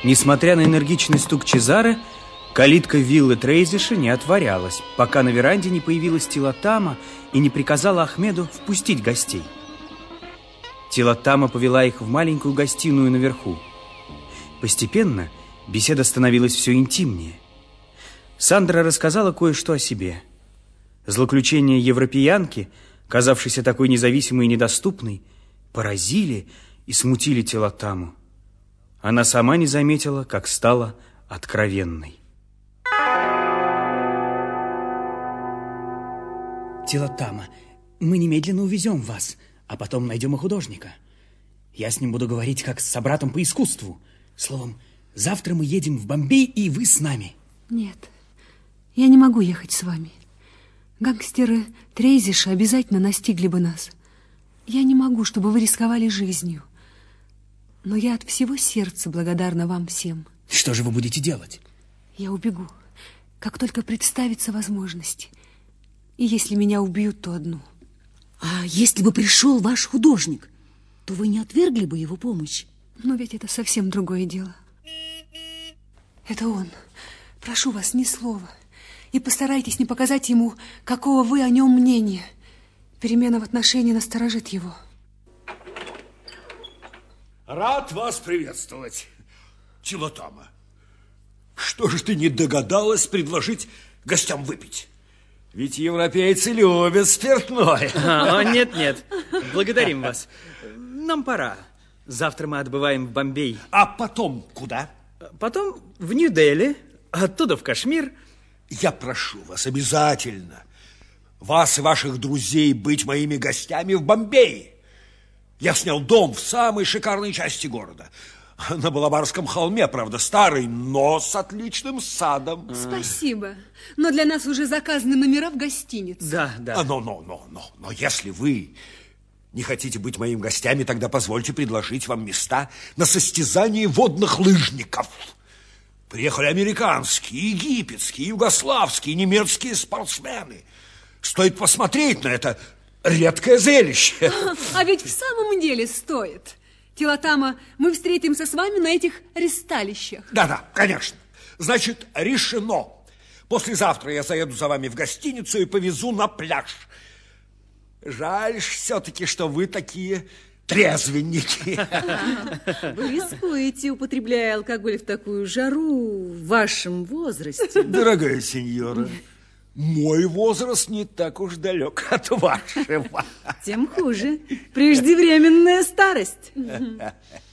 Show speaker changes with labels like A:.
A: Несмотря на энергичный стук Чезаре, калитка виллы Трейзиша не отворялась, пока на веранде не появилась Тилотама и не приказала Ахмеду впустить гостей. Тилотама повела их в маленькую гостиную наверху. Постепенно беседа становилась все интимнее. Сандра рассказала кое-что о себе. Злоключения европеянки, казавшейся такой независимой и недоступной, поразили и смутили Тилотаму. Она сама не заметила, как стала откровенной.
B: Тилотама, мы немедленно увезем вас, а потом найдем и художника. Я с ним буду говорить как с собратом по искусству. Словом, завтра мы едем в Бомбей, и вы с нами.
C: Нет, я не могу ехать с вами. Гангстеры Трейзиша обязательно настигли бы нас. Я не могу, чтобы вы рисковали жизнью. Но я от всего сердца благодарна вам всем.
B: Что же вы будете делать?
C: Я убегу, как только представится возможность. И если меня убьют, то одну.
D: А если бы пришел ваш художник, то вы не отвергли бы его помощь?
C: Но ведь это совсем другое дело. Это он. Прошу вас, ни слова. И постарайтесь не показать ему, какого вы о нем мнения. Перемена в отношении насторожит его.
E: Рад вас приветствовать, Тилотама. Что же ты не догадалась предложить гостям выпить? Ведь европейцы любят спиртное.
A: Нет, благодарим вас. Нам пора. Завтра мы отбываем в Бомбей.
E: А потом куда?
A: Потом в Нью-Дели, оттуда в Кашмир.
E: Я прошу вас обязательно, вас и ваших друзей, быть моими гостями в Бомбее. Я снял дом в самой шикарной части города. На Балабарском холме, правда, старый, но с отличным садом.
C: Спасибо. Но для нас уже заказаны номера в гостинице.
A: Да.
E: Но если вы не хотите быть моими гостями, тогда позвольте предложить вам места на состязании водных лыжников. Приехали американские, египетские, югославские, немецкие спортсмены. Стоит посмотреть на это редкое зрелище.
C: А ведь в самом деле стоит. Тилотама, мы встретимся с вами на этих ристалищах.
E: Да, конечно. Значит, решено. Послезавтра я заеду за вами в гостиницу и повезу на пляж. Жаль все-таки, что вы такие трезвенники.
D: Вы рискуете, употребляя алкоголь в такую жару в вашем возрасте.
E: Дорогая сеньора, мой возраст не так уж далек от вашего.
D: Тем хуже. Преждевременная старость.